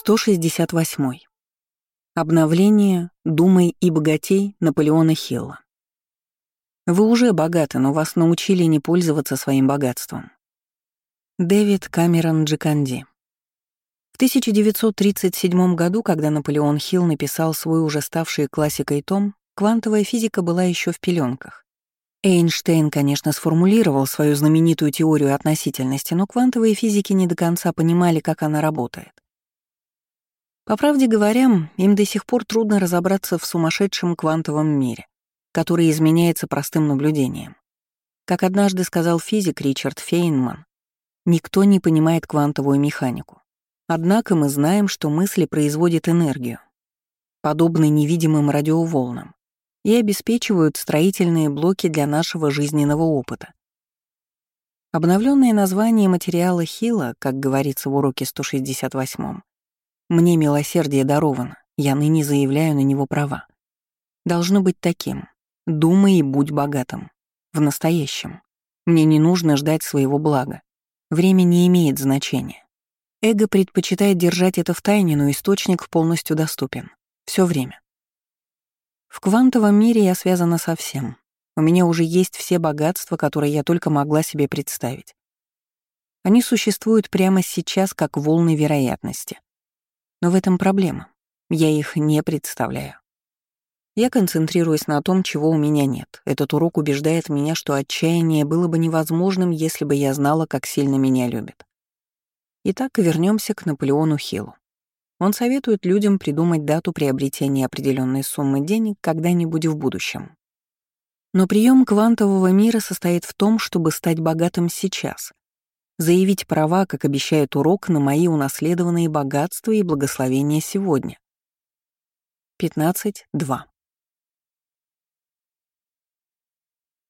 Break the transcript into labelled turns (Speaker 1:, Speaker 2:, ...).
Speaker 1: 168. Обновление «Думай и богатей» Наполеона Хилла. Вы уже богаты, но вас научили не пользоваться своим богатством. Дэвид Камерон Джиканди. В 1937 году, когда Наполеон Хилл написал свой уже ставший классикой том, квантовая физика была еще в пеленках. Эйнштейн, конечно, сформулировал свою знаменитую теорию относительности, но квантовые физики не до конца понимали, как она работает. По правде говоря, им до сих пор трудно разобраться в сумасшедшем квантовом мире, который изменяется простым наблюдением. Как однажды сказал физик Ричард Фейнман, никто не понимает квантовую механику. Однако мы знаем, что мысли производят энергию, подобно невидимым радиоволнам, и обеспечивают строительные блоки для нашего жизненного опыта. Обновленное название материала Хилла, как говорится в уроке 168, «Мне милосердие даровано, я ныне заявляю на него права», должно быть таким: «Думай и будь богатым. В настоящем. Мне не нужно ждать своего блага. Время не имеет значения. Эго предпочитает держать это в тайне, но источник полностью доступен. Все время. В квантовом мире я связана со всем. У меня уже есть все богатства, которые я только могла себе представить. Они существуют прямо сейчас как волны вероятности. Но в этом проблема. Я их не представляю. Я концентрируюсь на том, чего у меня нет. Этот урок убеждает меня, что отчаяние было бы невозможным, если бы я знала, как сильно меня любят. Итак, вернемся к Наполеону Хиллу. Он советует людям придумать дату приобретения определенной суммы денег когда-нибудь в будущем. Но прием квантового мира состоит в том, чтобы стать богатым сейчас, заявить права, как обещает урок, на мои унаследованные богатства и благословения сегодня. 15.2.